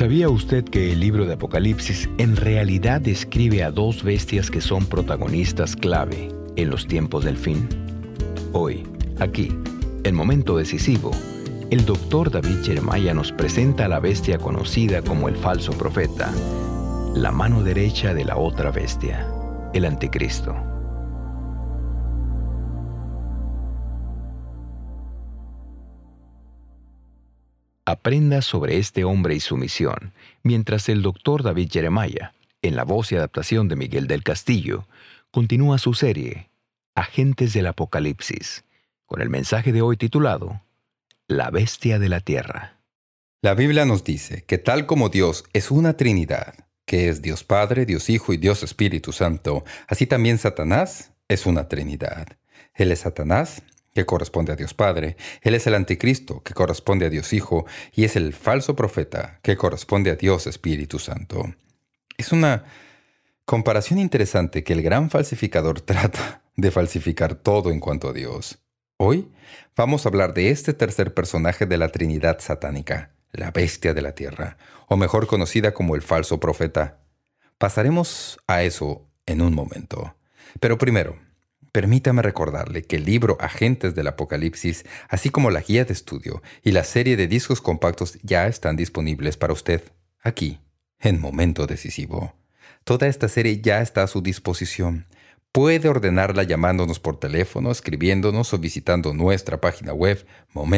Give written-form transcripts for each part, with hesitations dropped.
¿Sabía usted que el libro de Apocalipsis en realidad describe a dos bestias que son protagonistas clave en los tiempos del fin? Hoy, aquí, en Momento Decisivo, el Dr. David Jeremiah nos presenta a la bestia conocida como el falso profeta, la mano derecha de la otra bestia, el anticristo. Aprenda sobre este hombre y su misión, mientras el Dr. David Jeremiah, en la voz y adaptación de Miguel del Castillo, continúa su serie, Agentes del Apocalipsis, con el mensaje de hoy titulado, La Bestia de la Tierra. La Biblia nos dice que tal como Dios es una Trinidad, que es Dios Padre, Dios Hijo y Dios Espíritu Santo, así también Satanás es una Trinidad. Él es Satanás, que corresponde a Dios Padre, Él es el Anticristo, que corresponde a Dios Hijo, y es el falso profeta, que corresponde a Dios Espíritu Santo. Es una comparación interesante que el gran falsificador trata de falsificar todo en cuanto a Dios. Hoy vamos a hablar de este tercer personaje de la Trinidad satánica, la bestia de la tierra, o mejor conocida como el falso profeta. Pasaremos a eso en un momento. Pero primero, permítame recordarle que el libro Agentes del Apocalipsis, así como la guía de estudio y la serie de discos compactos ya están disponibles para usted, aquí, en Momento Decisivo. Toda esta serie ya está a su disposición. Puede ordenarla llamándonos por teléfono, escribiéndonos o visitando nuestra página web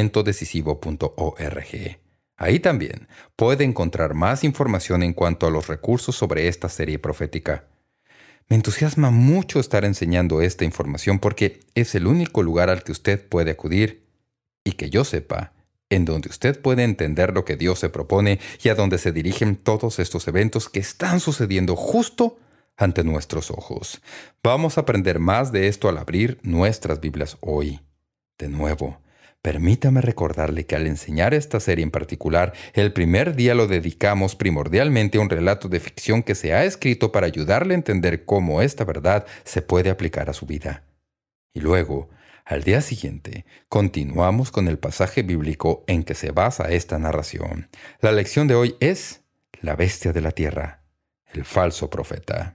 momentodecisivo.org. Ahí también puede encontrar más información en cuanto a los recursos sobre esta serie profética. Me entusiasma mucho estar enseñando esta información porque es el único lugar al que usted puede acudir y que yo sepa, en donde usted puede entender lo que Dios se propone y a donde se dirigen todos estos eventos que están sucediendo justo ante nuestros ojos. Vamos a aprender más de esto al abrir nuestras Biblias hoy. De nuevo, permítame recordarle que al enseñar esta serie en particular, el primer día lo dedicamos primordialmente a un relato de ficción que se ha escrito para ayudarle a entender cómo esta verdad se puede aplicar a su vida. Y luego, al día siguiente, continuamos con el pasaje bíblico en que se basa esta narración. La lección de hoy es la bestia de la tierra, el falso profeta.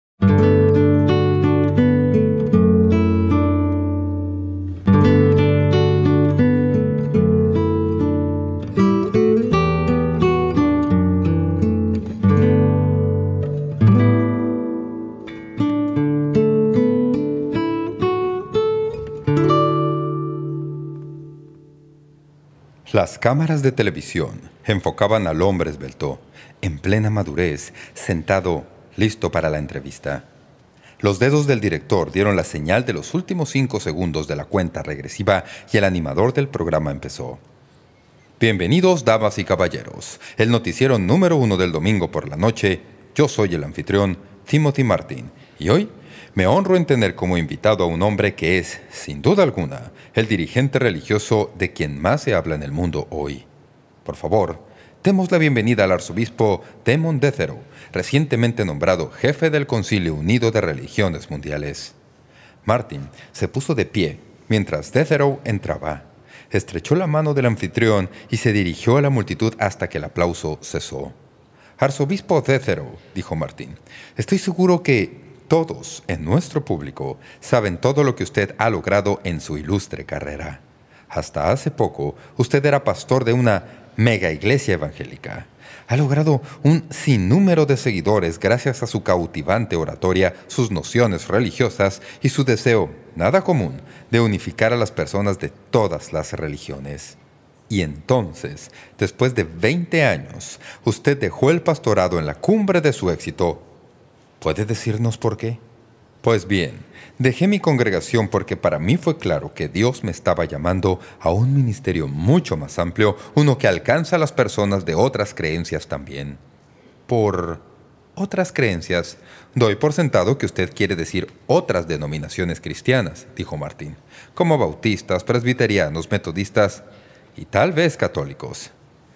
Las cámaras de televisión enfocaban al hombre esbelto, en plena madurez, sentado, listo para la entrevista. Los dedos del director dieron la señal de los últimos 5 segundos de la cuenta regresiva y el animador del programa empezó. Bienvenidos, damas y caballeros. El noticiero número 1 del domingo por la noche. Yo soy el anfitrión, Timothy Martin, y hoy me honro en tener como invitado a un hombre que es, sin duda alguna, el dirigente religioso de quien más se habla en el mundo hoy. Por favor, demos la bienvenida al arzobispo Damon Detherow, recientemente nombrado jefe del Concilio Unido de Religiones Mundiales. Martin se puso de pie mientras Detherow entraba. Estrechó la mano del anfitrión y se dirigió a la multitud hasta que el aplauso cesó. «Arzobispo Detherow», dijo Martin, «estoy seguro que todos en nuestro público saben todo lo que usted ha logrado en su ilustre carrera. Hasta hace poco, usted era pastor de una mega iglesia evangélica. Ha logrado un sinnúmero de seguidores gracias a su cautivante oratoria, sus nociones religiosas y su deseo, nada común, de unificar a las personas de todas las religiones. Y entonces, después de 20 años, usted dejó el pastorado en la cumbre de su éxito. ¿Puede decirnos por qué? Pues bien, dejé mi congregación porque para mí fue claro que Dios me estaba llamando a un ministerio mucho más amplio, uno que alcanza a las personas de otras creencias también. Por otras creencias, doy por sentado que usted quiere decir otras denominaciones cristianas, dijo Martín, como bautistas, presbiterianos, metodistas y tal vez católicos.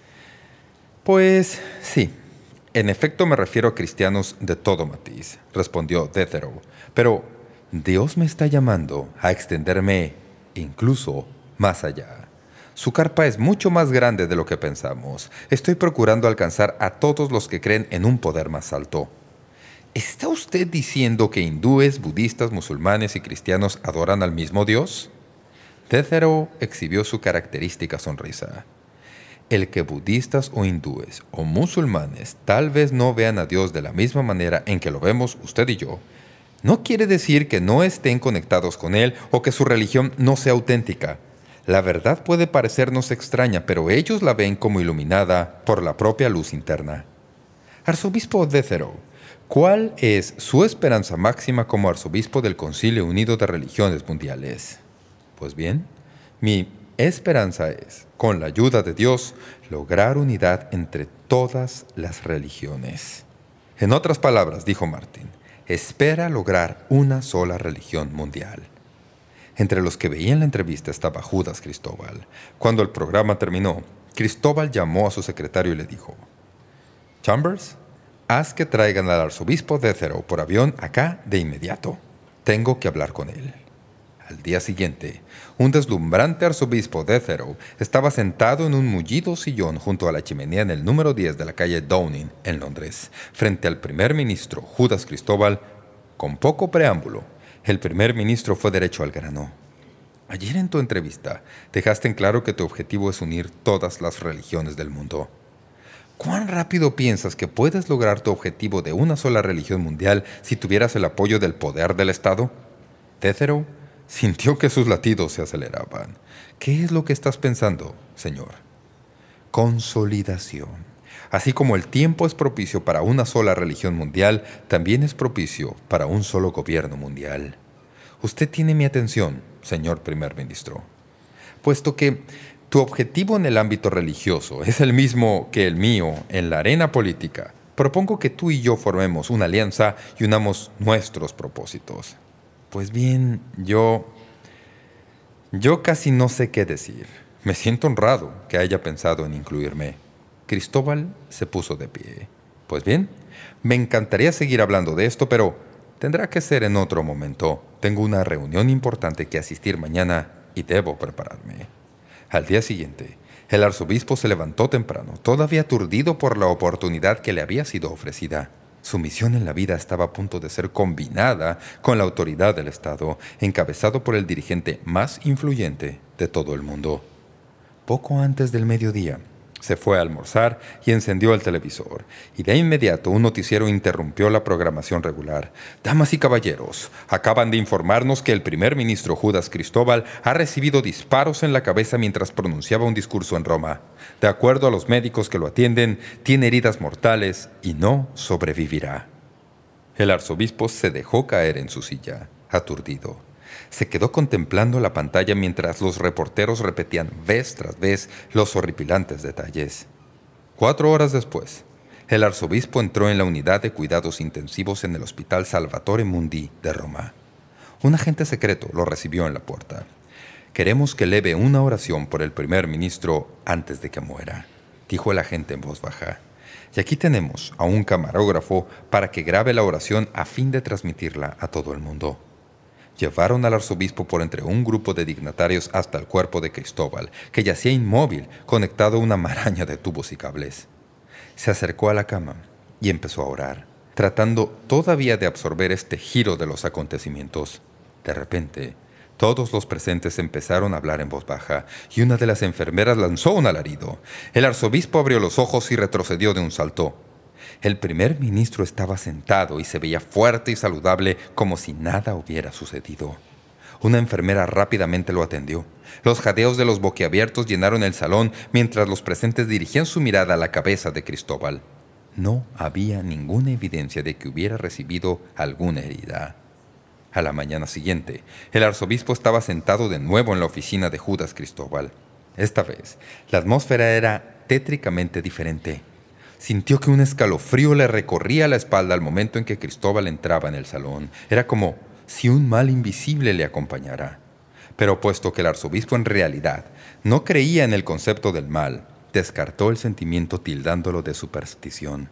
Pues sí. En efecto me refiero a cristianos de todo matiz, respondió Detherow. Pero Dios me está llamando a extenderme incluso más allá. Su carpa es mucho más grande de lo que pensamos. Estoy procurando alcanzar a todos los que creen en un poder más alto. ¿Está usted diciendo que hindúes, budistas, musulmanes y cristianos adoran al mismo Dios? Detherow exhibió su característica sonrisa. El que budistas o hindúes o musulmanes tal vez no vean a Dios de la misma manera en que lo vemos usted y yo, no quiere decir que no estén conectados con Él o que su religión no sea auténtica. La verdad puede parecernos extraña, pero ellos la ven como iluminada por la propia luz interna. Arzobispo Detherow, ¿cuál es su esperanza máxima como arzobispo del Concilio Unido de Religiones Mundiales? Pues bien, mi esperanza es, con la ayuda de Dios, lograr unidad entre todas las religiones. En otras palabras, dijo Martin, espera lograr una sola religión mundial. Entre los que veían la entrevista estaba Judas Cristóbal. Cuando el programa terminó, Cristóbal llamó a su secretario y le dijo: «Chambers, haz que traigan al arzobispo Detherow por avión acá de inmediato. Tengo que hablar con él». Al día siguiente, un deslumbrante arzobispo Detherow estaba sentado en un mullido sillón junto a la chimenea en el número 10 de la calle Downing, en Londres, frente al primer ministro Judas Cristóbal. Con poco preámbulo, el primer ministro fue derecho al grano. «Ayer en tu entrevista dejaste en claro que tu objetivo es unir todas las religiones del mundo. ¿Cuán rápido piensas que puedes lograr tu objetivo de una sola religión mundial si tuvieras el apoyo del poder del Estado?» Detherow sintió que sus latidos se aceleraban. «¿Qué es lo que estás pensando, señor?» «Consolidación. Así como el tiempo es propicio para una sola religión mundial, también es propicio para un solo gobierno mundial. Usted tiene mi atención, señor primer ministro. Puesto que tu objetivo en el ámbito religioso es el mismo que el mío en la arena política, propongo que tú y yo formemos una alianza y unamos nuestros propósitos». «Pues bien, yo casi no sé qué decir. Me siento honrado que haya pensado en incluirme». Cristóbal se puso de pie. «Pues bien, me encantaría seguir hablando de esto, pero tendrá que ser en otro momento. Tengo una reunión importante que asistir mañana y debo prepararme». Al día siguiente, el arzobispo se levantó temprano, todavía aturdido por la oportunidad que le había sido ofrecida. Su misión en la vida estaba a punto de ser combinada con la autoridad del Estado, encabezado por el dirigente más influyente de todo el mundo. Poco antes del mediodía, se fue a almorzar y encendió el televisor, y de inmediato un noticiero interrumpió la programación regular. «Damas y caballeros, acaban de informarnos que el primer ministro Judas Cristóbal ha recibido disparos en la cabeza mientras pronunciaba un discurso en Roma. De acuerdo a los médicos que lo atienden, tiene heridas mortales y no sobrevivirá». El arzobispo se dejó caer en su silla, aturdido. Se quedó contemplando la pantalla mientras los reporteros repetían vez tras vez los horripilantes detalles. 4 horas después, el arzobispo entró en la unidad de cuidados intensivos en el Hospital Salvatore Mundi de Roma. Un agente secreto lo recibió en la puerta. «Queremos que eleve una oración por el primer ministro antes de que muera», dijo el agente en voz baja. «Y aquí tenemos a un camarógrafo para que grabe la oración a fin de transmitirla a todo el mundo». Llevaron al arzobispo por entre un grupo de dignatarios hasta el cuerpo de Cristóbal, que yacía inmóvil, conectado a una maraña de tubos y cables. Se acercó a la cama y empezó a orar, tratando todavía de absorber este giro de los acontecimientos. De repente, todos los presentes empezaron a hablar en voz baja, y una de las enfermeras lanzó un alarido. El arzobispo abrió los ojos y retrocedió de un salto. El primer ministro estaba sentado y se veía fuerte y saludable, como si nada hubiera sucedido. Una enfermera rápidamente lo atendió. Los jadeos de los boquiabiertos llenaron el salón mientras los presentes dirigían su mirada a la cabeza de Cristóbal. No había ninguna evidencia de que hubiera recibido alguna herida. A la mañana siguiente, el arzobispo estaba sentado de nuevo en la oficina de Judas Cristóbal. Esta vez, la atmósfera era tétricamente diferente. Sintió que un escalofrío le recorría la espalda al momento en que Cristóbal entraba en el salón. Era como si un mal invisible le acompañara. Pero puesto que el arzobispo en realidad no creía en el concepto del mal, descartó el sentimiento tildándolo de superstición.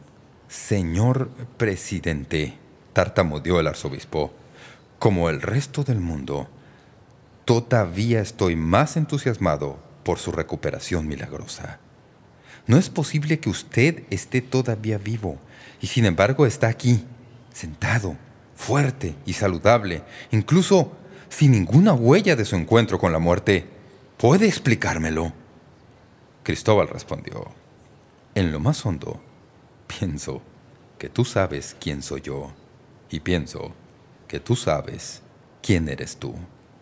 «Señor presidente», tartamudeó el arzobispo, «como el resto del mundo, todavía estoy más entusiasmado por su recuperación milagrosa. No es posible que usted esté todavía vivo y sin embargo está aquí, sentado, fuerte y saludable, incluso sin ninguna huella de su encuentro con la muerte. ¿Puede explicármelo? Cristóbal respondió: en lo más hondo, pienso que tú sabes quién soy yo y pienso que tú sabes quién eres tú.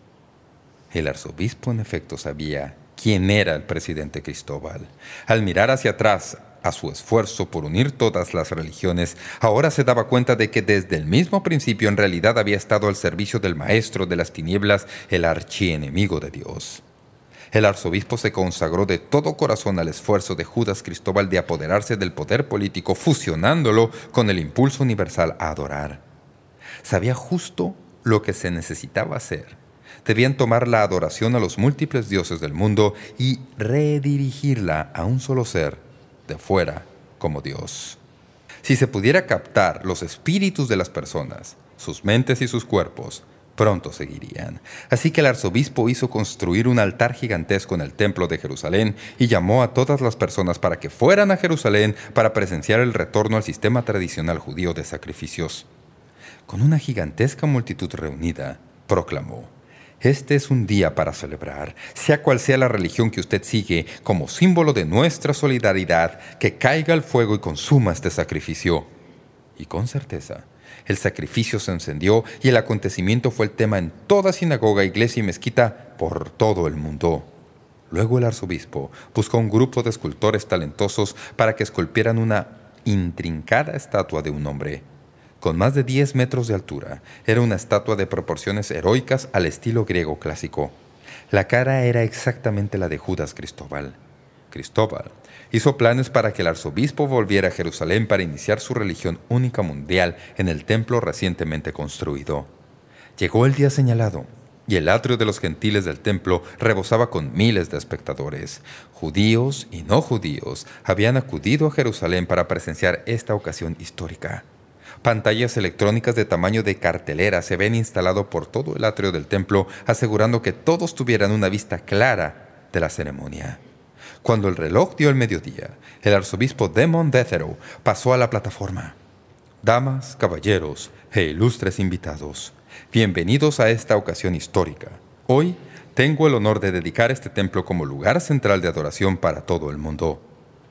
El arzobispo en efecto sabía quién era el presidente Cristóbal. Al mirar hacia atrás a su esfuerzo por unir todas las religiones, ahora se daba cuenta de que desde el mismo principio en realidad había estado al servicio del maestro de las tinieblas, el archienemigo de Dios. El arzobispo se consagró de todo corazón al esfuerzo de Judas Cristóbal de apoderarse del poder político, fusionándolo con el impulso universal a adorar. Sabía justo lo que se necesitaba hacer. Debían tomar la adoración a los múltiples dioses del mundo y redirigirla a un solo ser, de fuera como Dios. Si se pudiera captar los espíritus de las personas, sus mentes y sus cuerpos, pronto seguirían. Así que el arzobispo hizo construir un altar gigantesco en el templo de Jerusalén y llamó a todas las personas para que fueran a Jerusalén para presenciar el retorno al sistema tradicional judío de sacrificios. Con una gigantesca multitud reunida, proclamó: este es un día para celebrar, sea cual sea la religión que usted sigue, como símbolo de nuestra solidaridad, que caiga el fuego y consuma este sacrificio. Y con certeza, el sacrificio se encendió y el acontecimiento fue el tema en toda sinagoga, iglesia y mezquita por todo el mundo. Luego el arzobispo buscó un grupo de escultores talentosos para que esculpieran una intrincada estatua de un hombre. Con más de 10 metros de altura, era una estatua de proporciones heroicas al estilo griego clásico. La cara era exactamente la de Judas Cristóbal. Cristóbal hizo planes para que el arzobispo volviera a Jerusalén para iniciar su religión única mundial en el templo recientemente construido. Llegó el día señalado, y el atrio de los gentiles del templo rebosaba con miles de espectadores. Judíos y no judíos habían acudido a Jerusalén para presenciar esta ocasión histórica. Pantallas electrónicas de tamaño de cartelera se habían instalado por todo el atrio del templo, asegurando que todos tuvieran una vista clara de la ceremonia. Cuando el reloj dio el mediodía, el arzobispo Demon Detherow pasó a la plataforma. Damas, caballeros e ilustres invitados, bienvenidos a esta ocasión histórica. Hoy tengo el honor de dedicar este templo como lugar central de adoración para todo el mundo.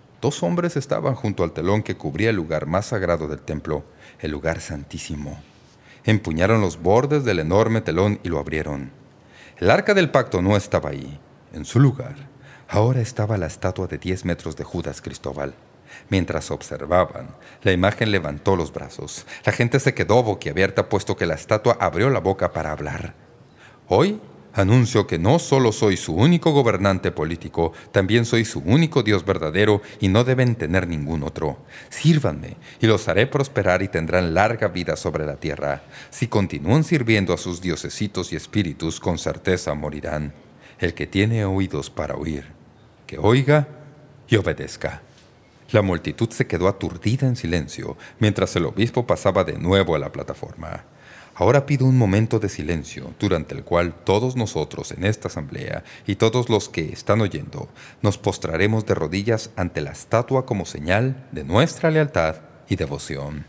2 hombres estaban junto al telón que cubría el lugar más sagrado del templo, el lugar santísimo. Empuñaron los bordes del enorme telón y lo abrieron. El arca del pacto no estaba ahí. En su lugar, ahora estaba la estatua de 10 metros de Judas Cristóbal. Mientras observaban, la imagen levantó los brazos. La gente se quedó boquiabierta puesto que la estatua abrió la boca para hablar. Hoy anuncio que no solo soy su único gobernante político, también soy su único Dios verdadero y no deben tener ningún otro. Sírvanme y los haré prosperar y tendrán larga vida sobre la tierra. Si continúan sirviendo a sus diosesitos y espíritus, con certeza morirán. El que tiene oídos para oír, que oiga y obedezca. La multitud se quedó aturdida en silencio mientras el obispo pasaba de nuevo a la plataforma. Ahora pido un momento de silencio, durante el cual todos nosotros en esta asamblea y todos los que están oyendo nos postraremos de rodillas ante la estatua como señal de nuestra lealtad y devoción.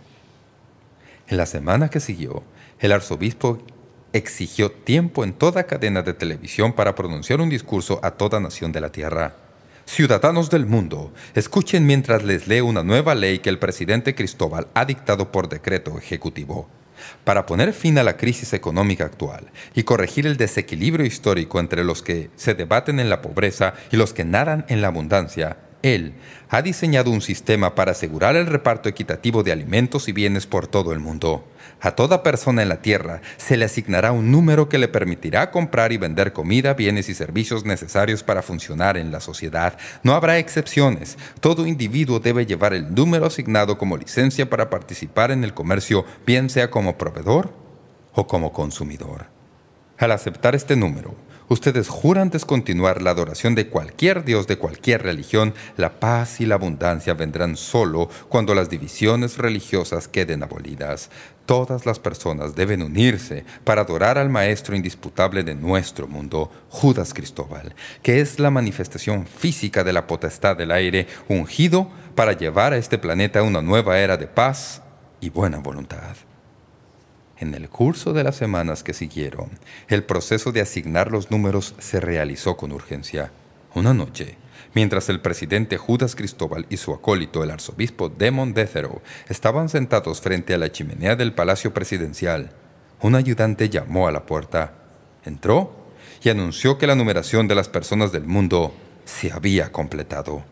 En la semana que siguió, el arzobispo exigió tiempo en toda cadena de televisión para pronunciar un discurso a toda nación de la tierra. Ciudadanos del mundo, escuchen mientras les leo una nueva ley que el presidente Cristóbal ha dictado por decreto ejecutivo. Para poner fin a la crisis económica actual y corregir el desequilibrio histórico entre los que se debaten en la pobreza y los que nadan en la abundancia, él ha diseñado un sistema para asegurar el reparto equitativo de alimentos y bienes por todo el mundo. A toda persona en la tierra se le asignará un número que le permitirá comprar y vender comida, bienes y servicios necesarios para funcionar en la sociedad. No habrá excepciones. Todo individuo debe llevar el número asignado como licencia para participar en el comercio, bien sea como proveedor o como consumidor. Al aceptar este número, Ustedes juran descontinuar la adoración de cualquier dios de cualquier religión. La paz y la abundancia vendrán solo cuando las divisiones religiosas queden abolidas. Todas las personas deben unirse para adorar al Maestro indisputable de nuestro mundo, Judas Cristóbal, que es la manifestación física de la potestad del aire, ungido para llevar a este planeta una nueva era de paz y buena voluntad. En el curso de las semanas que siguieron, el proceso de asignar los números se realizó con urgencia. Una noche, mientras el presidente Judas Cristóbal y su acólito, el arzobispo Demon Detherow, estaban sentados frente a la chimenea del palacio presidencial, un ayudante llamó a la puerta, entró y anunció que la numeración de las personas del mundo se había completado.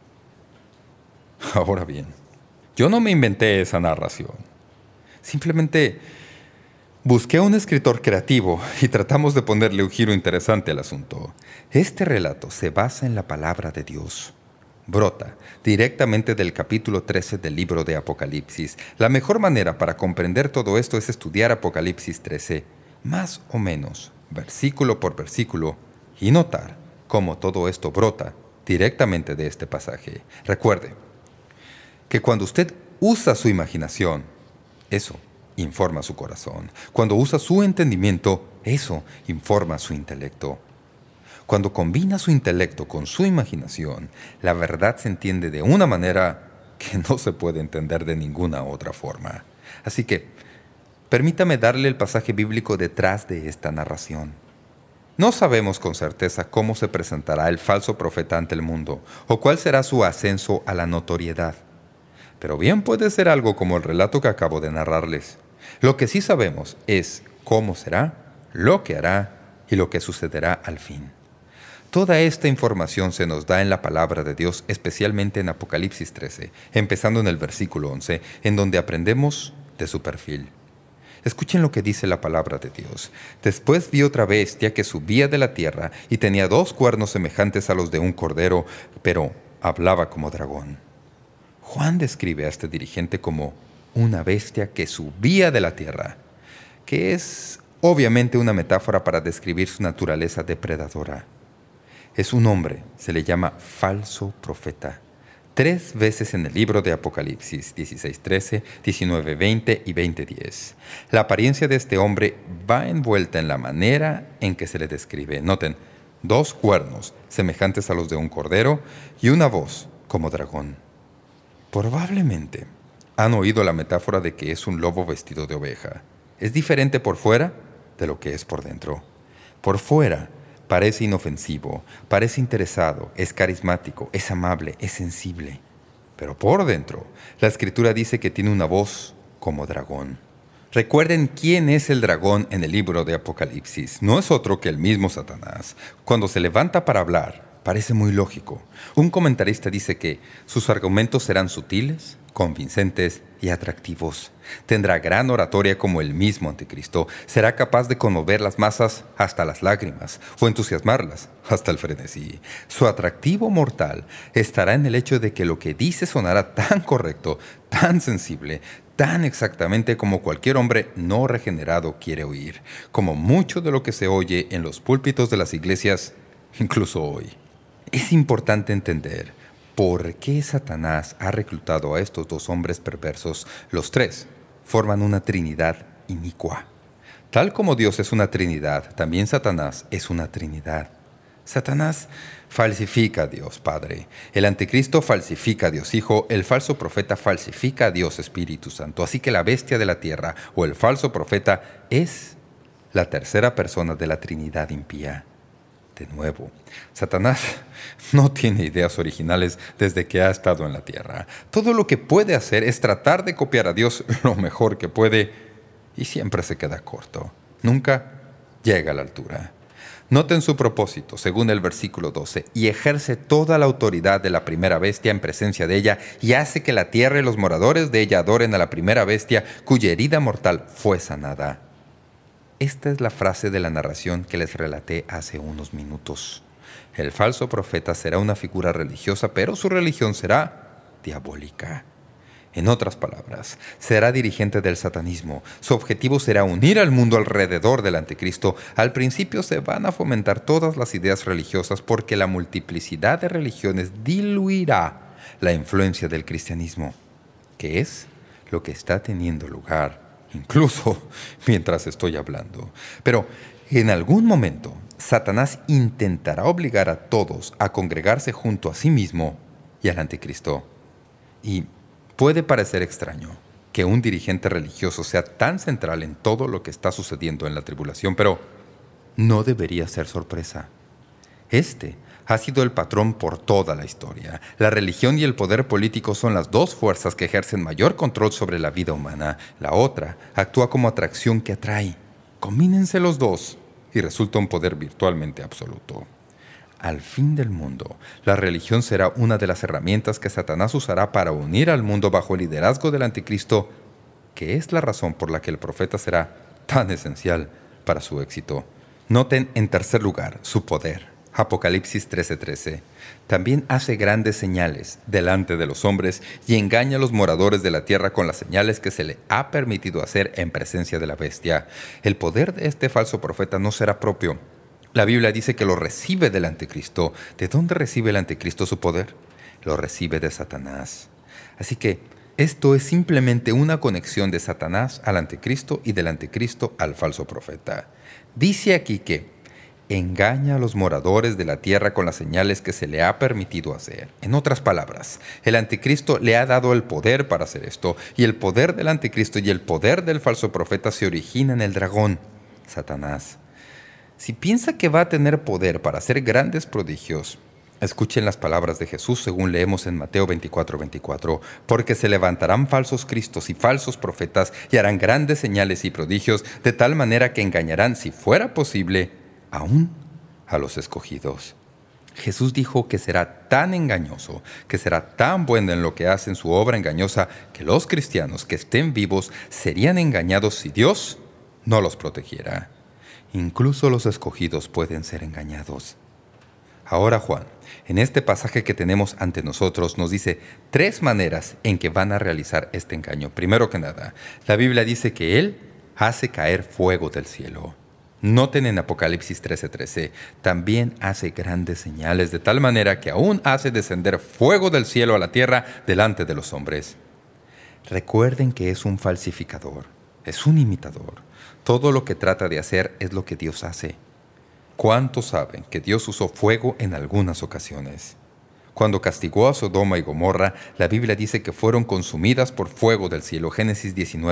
Ahora bien, yo no me inventé esa narración. Simplemente busqué a un escritor creativo y tratamos de ponerle un giro interesante al asunto. Este relato se basa en la palabra de Dios. Brota directamente del capítulo 13 del libro de Apocalipsis. La mejor manera para comprender todo esto es estudiar Apocalipsis 13, más o menos, versículo por versículo, y notar cómo todo esto brota directamente de este pasaje. Recuerde que cuando usted usa su imaginación, eso informa su corazón. Cuando usa su entendimiento, eso informa su intelecto. Cuando combina su intelecto con su imaginación, la verdad se entiende de una manera que no se puede entender de ninguna otra forma. Así que, permítame darle el pasaje bíblico detrás de esta narración. No sabemos con certeza cómo se presentará el falso profeta ante el mundo, o cuál será su ascenso a la notoriedad. Pero bien puede ser algo como el relato que acabo de narrarles. Lo que sí sabemos es cómo será, lo que hará y lo que sucederá al fin. Toda esta información se nos da en la palabra de Dios, especialmente en Apocalipsis 13, empezando en el versículo 11, en donde aprendemos de su perfil. Escuchen lo que dice la palabra de Dios. Después vi otra bestia que subía de la tierra y tenía 2 cuernos semejantes a los de un cordero, pero hablaba como dragón. Juan describe a este dirigente como una bestia que subía de la tierra, que es obviamente una metáfora para describir su naturaleza depredadora. Es un hombre, se le llama falso profeta. 3 veces en el libro de Apocalipsis, 16:13, 19:20 y 20:10. La apariencia de este hombre va envuelta en la manera en que se le describe. Noten, 2 cuernos semejantes a los de un cordero y una voz como dragón. Probablemente han oído la metáfora de que es un lobo vestido de oveja. Es diferente por fuera de lo que es por dentro. Por fuera parece inofensivo, parece interesado, es carismático, es amable, es sensible. Pero por dentro, la Escritura dice que tiene una voz como dragón. Recuerden quién es el dragón en el libro de Apocalipsis. No es otro que el mismo Satanás. Cuando se levanta para hablar, parece muy lógico. Un comentarista dice que sus argumentos serán sutiles, convincentes y atractivos. Tendrá gran oratoria como el mismo anticristo. Será capaz de conmover las masas hasta las lágrimas o entusiasmarlas hasta el frenesí. Su atractivo mortal estará en el hecho de que lo que dice sonará tan correcto, tan sensible, tan exactamente como cualquier hombre no regenerado quiere oír, como mucho de lo que se oye en los púlpitos de las iglesias, incluso hoy. Es importante entender por qué Satanás ha reclutado a estos 2 hombres perversos. Los 3 forman una trinidad inicua. Tal como Dios es una trinidad, también Satanás es una trinidad. Satanás falsifica a Dios Padre, el anticristo falsifica a Dios Hijo, el falso profeta falsifica a Dios Espíritu Santo. Así que la bestia de la tierra o el falso profeta es la tercera persona de la trinidad impía. De nuevo, Satanás no tiene ideas originales desde que ha estado en la tierra. Todo lo que puede hacer es tratar de copiar a Dios lo mejor que puede y siempre se queda corto. Nunca llega a la altura. Noten su propósito, según el versículo 12, y ejerce toda la autoridad de la primera bestia en presencia de ella y hace que la tierra y los moradores de ella adoren a la primera bestia cuya herida mortal fue sanada. Esta es la frase de la narración que les relaté hace unos minutos. El falso profeta será una figura religiosa, pero su religión será diabólica. En otras palabras, será dirigente del satanismo. Su objetivo será unir al mundo alrededor del anticristo. Al principio se van a fomentar todas las ideas religiosas porque la multiplicidad de religiones diluirá la influencia del cristianismo, que es lo que está teniendo lugar, incluso mientras estoy hablando. Pero en algún momento, Satanás intentará obligar a todos a congregarse junto a sí mismo y al anticristo. Y puede parecer extraño que un dirigente religioso sea tan central en todo lo que está sucediendo en la tribulación, pero no debería ser sorpresa. Este ha sido el patrón por toda la historia. La religión y el poder político son las dos fuerzas que ejercen mayor control sobre la vida humana. La otra actúa como atracción que atrae. Combínense los dos y resulta un poder virtualmente absoluto. Al fin del mundo, la religión será una de las herramientas que Satanás usará para unir al mundo bajo el liderazgo del anticristo, que es la razón por la que el profeta será tan esencial para su éxito. Noten en tercer lugar su poder. Apocalipsis 13:13. También hace grandes señales delante de los hombres y engaña a los moradores de la tierra con las señales que se le ha permitido hacer en presencia de la bestia. El poder de este falso profeta no será propio. La Biblia dice que lo recibe del anticristo. ¿De dónde recibe el anticristo su poder? Lo recibe de Satanás. Así que esto es simplemente una conexión de Satanás al anticristo y del anticristo al falso profeta. Dice aquí que engaña a los moradores de la tierra con las señales que se le ha permitido hacer. En otras palabras, el anticristo le ha dado el poder para hacer esto, y el poder del anticristo y el poder del falso profeta se origina en el dragón, Satanás. Si piensa que va a tener poder para hacer grandes prodigios, escuchen las palabras de Jesús según leemos en Mateo 24:24, porque se levantarán falsos cristos y falsos profetas y harán grandes señales y prodigios, de tal manera que engañarán, si fuera posible, aún a los escogidos. Jesús dijo que será tan engañoso, que será tan bueno en lo que hace en su obra engañosa, que los cristianos que estén vivos serían engañados si Dios no los protegiera. Incluso los escogidos pueden ser engañados. Ahora Juan, en este pasaje que tenemos ante nosotros, nos dice 3 maneras en que van a realizar este engaño. Primero que nada, la Biblia dice que Él hace caer fuego del cielo. Noten en Apocalipsis 13:13, también hace grandes señales, de tal manera que aún hace descender fuego del cielo a la tierra delante de los hombres. Recuerden que es un falsificador, es un imitador. Todo lo que trata de hacer es lo que Dios hace. ¿Cuántos saben que Dios usó fuego en algunas ocasiones? Cuando castigó a Sodoma y Gomorra, la Biblia dice que fueron consumidas por fuego del cielo. Génesis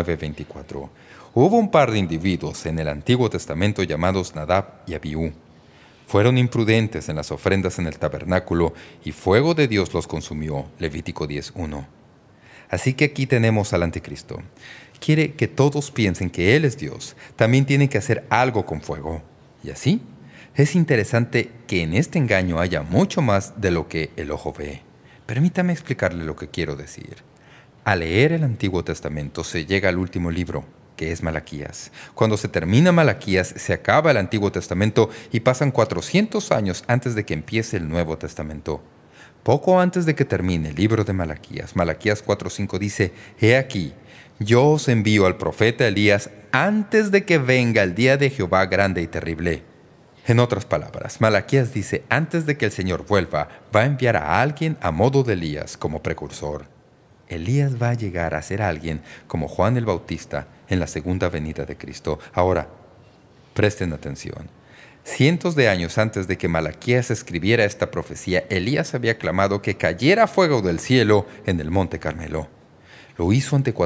19:24. Hubo un par de individuos en el Antiguo Testamento llamados Nadab y Abiú. Fueron imprudentes en las ofrendas en el tabernáculo y fuego de Dios los consumió. Levítico 10:1. Así que aquí tenemos al anticristo. Quiere que todos piensen que Él es Dios. También tiene que hacer algo con fuego. Y así, es interesante que en este engaño haya mucho más de lo que el ojo ve. Permítame explicarle lo que quiero decir. Al leer el Antiguo Testamento se llega al último libro, que es Malaquías. Cuando se termina Malaquías, se acaba el Antiguo Testamento y pasan 400 años antes de que empiece el Nuevo Testamento. Poco antes de que termine el libro de Malaquías, Malaquías 4:5 dice: «He aquí, yo os envío al profeta Elías antes de que venga el día de Jehová grande y terrible». En otras palabras, Malaquías dice, antes de que el Señor vuelva, va a enviar a alguien a modo de Elías como precursor. Elías va a llegar a ser alguien como Juan el Bautista en la segunda venida de Cristo. Ahora, presten atención. Cientos de años antes de que Malaquías escribiera esta profecía, Elías había clamado que cayera fuego del cielo en el monte Carmelo. Lo hizo ante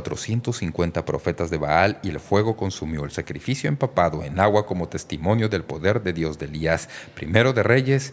450 profetas de Baal y el fuego consumió el sacrificio empapado en agua como testimonio del poder de Dios de Elías. Primero de Reyes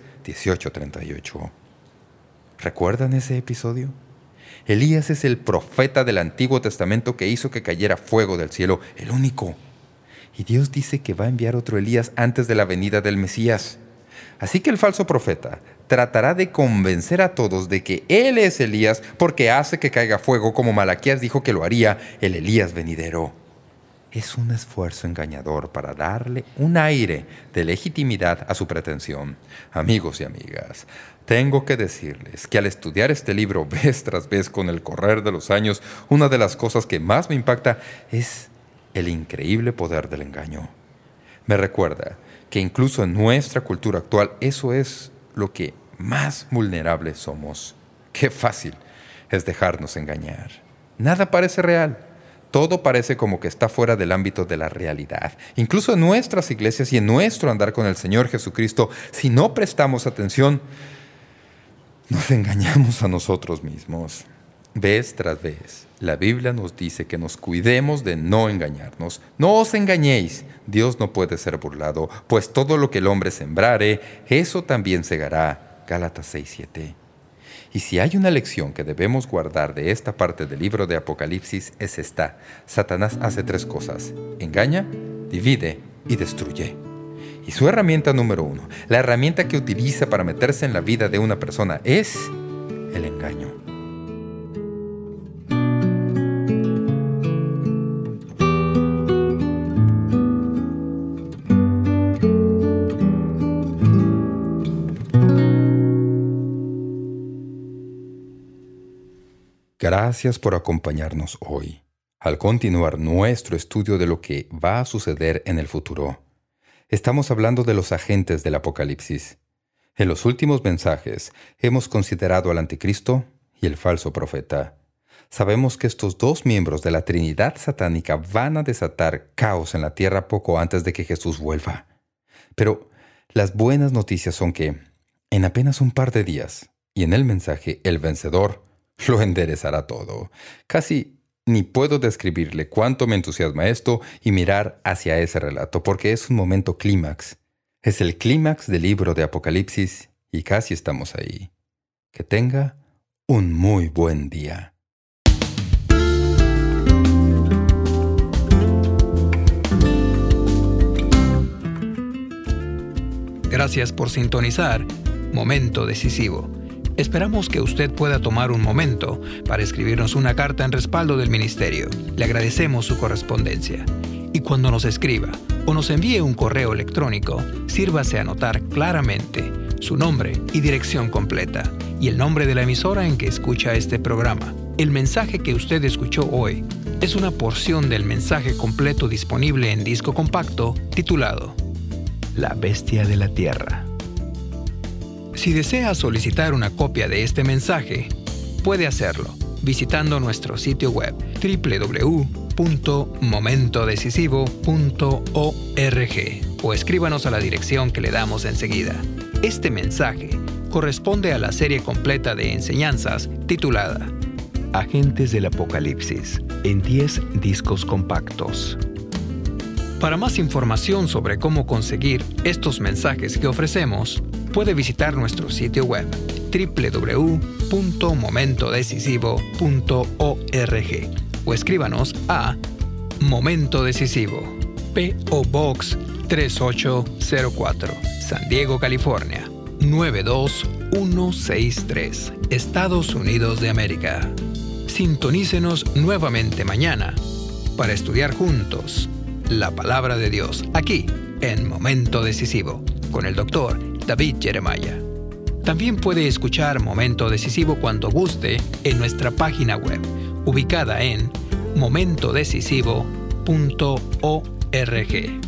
18:38. ¿Recuerdan ese episodio? Elías es el profeta del Antiguo Testamento que hizo que cayera fuego del cielo, el único. Y Dios dice que va a enviar otro Elías antes de la venida del Mesías. Así que el falso profeta tratará de convencer a todos de que él es Elías porque hace que caiga fuego, como Malaquías dijo que lo haría, el Elías venidero. es un esfuerzo engañador para darle un aire de legitimidad a su pretensión. Amigos y amigas, tengo que decirles que al estudiar este libro vez tras vez con el correr de los años, una de las cosas que más me impacta es el increíble poder del engaño. Me recuerda que incluso en nuestra cultura actual eso es lo que más vulnerables somos. ¡Qué fácil es dejarnos engañar! Nada parece real. Todo parece como que está fuera del ámbito de la realidad. Incluso en nuestras iglesias y en nuestro andar con el Señor Jesucristo, si no prestamos atención, nos engañamos a nosotros mismos. Vez tras vez, la Biblia nos dice que nos cuidemos de no engañarnos. No os engañéis, Dios no puede ser burlado, pues todo lo que el hombre sembrare, eso también segará. Gálatas 6:7. Y si hay una lección que debemos guardar de esta parte del libro de Apocalipsis, es esta. Satanás hace 3 cosas: engaña, divide y destruye. Y su herramienta número 1, la herramienta que utiliza para meterse en la vida de una persona, es el engaño. Gracias por acompañarnos hoy, al continuar nuestro estudio de lo que va a suceder en el futuro. Estamos hablando de los agentes del Apocalipsis. En los últimos mensajes hemos considerado al anticristo y el falso profeta. Sabemos que estos 2 miembros de la Trinidad satánica van a desatar caos en la tierra poco antes de que Jesús vuelva. Pero las buenas noticias son que, en apenas un par de días, y en el mensaje El Vencedor, lo enderezará todo. Casi ni puedo describirle cuánto me entusiasma esto y mirar hacia ese relato, porque es un momento clímax. Es el clímax del libro de Apocalipsis y casi estamos ahí. Que tenga un muy buen día. Gracias por sintonizar Momento Decisivo. Esperamos que usted pueda tomar un momento para escribirnos una carta en respaldo del ministerio. Le agradecemos su correspondencia. Y cuando nos escriba o nos envíe un correo electrónico, sírvase a anotar claramente su nombre y dirección completa y el nombre de la emisora en que escucha este programa. El mensaje que usted escuchó hoy es una porción del mensaje completo disponible en disco compacto titulado La Bestia de la Tierra. Si desea solicitar una copia de este mensaje, puede hacerlo visitando nuestro sitio web www.momentodecisivo.org o escríbanos a la dirección que le damos enseguida. Este mensaje corresponde a la serie completa de enseñanzas titulada Agentes del Apocalipsis en 10 discos compactos. Para más información sobre cómo conseguir estos mensajes que ofrecemos, puede visitar nuestro sitio web www.momentodecisivo.org o escríbanos a Momento Decisivo, P.O. Box 3804, San Diego, California 92163, Estados Unidos de América. Sintonícenos nuevamente mañana para estudiar juntos la Palabra de Dios aquí en Momento Decisivo con el Dr. David Jeremiah. También puede escuchar Momento Decisivo cuando guste en nuestra página web, ubicada en momentodecisivo.org.